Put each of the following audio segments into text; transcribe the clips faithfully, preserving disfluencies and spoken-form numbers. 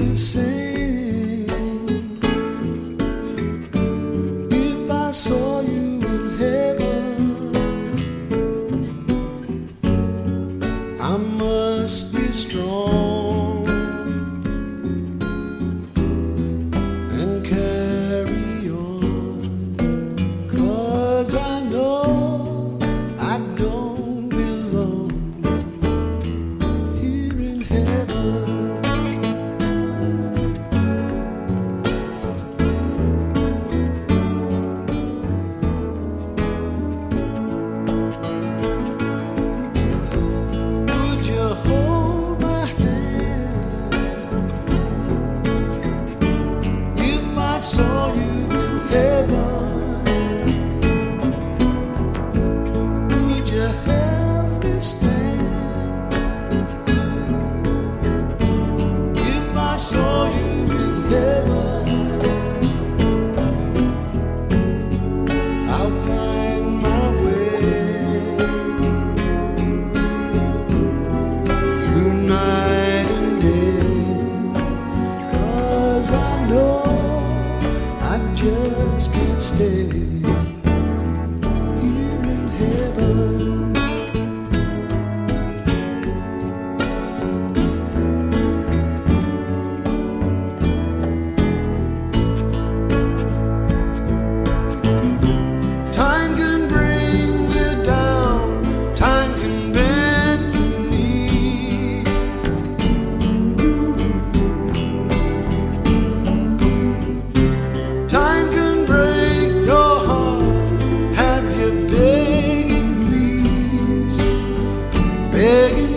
the same if I saw you in heaven. I must be strong and carry on, 'cause I know I don't belong here in heaven. Would you hold my hand if I saw you in heaven? Would you help me stand if I saw you in heaven? I'll find my way through night and day, 'cause I know I just can't stay here in heaven. Time can bring you down, time can bend your knee. Time can break your heart, have you begging please, begging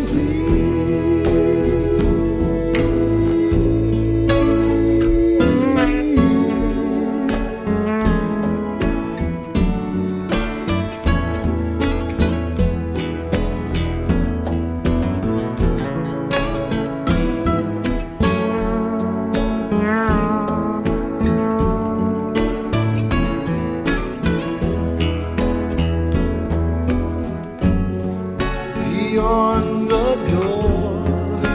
beyond the door.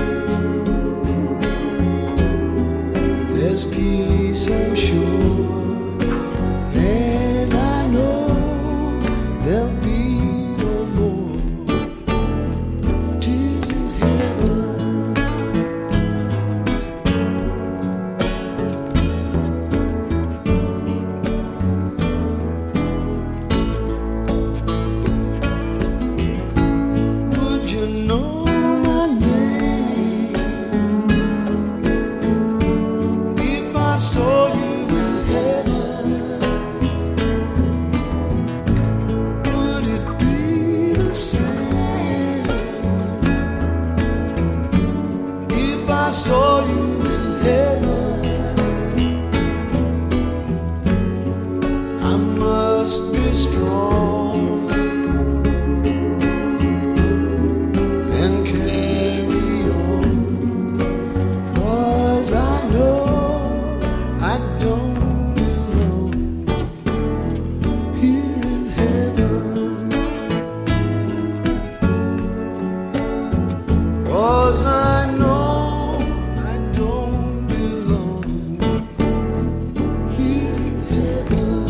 There's peace, I'm sure, and I know there'll be no more tears in heaven. Would you know my name if I saw you in heaven? Would it be the same if I saw you in heaven? I must be strong and carry on, 'cause I know I don't belong here in heaven. 'Cause I know I don't belong here in heaven.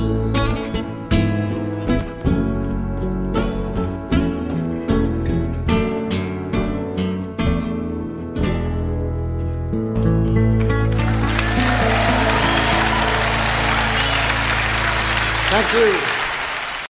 Thank you.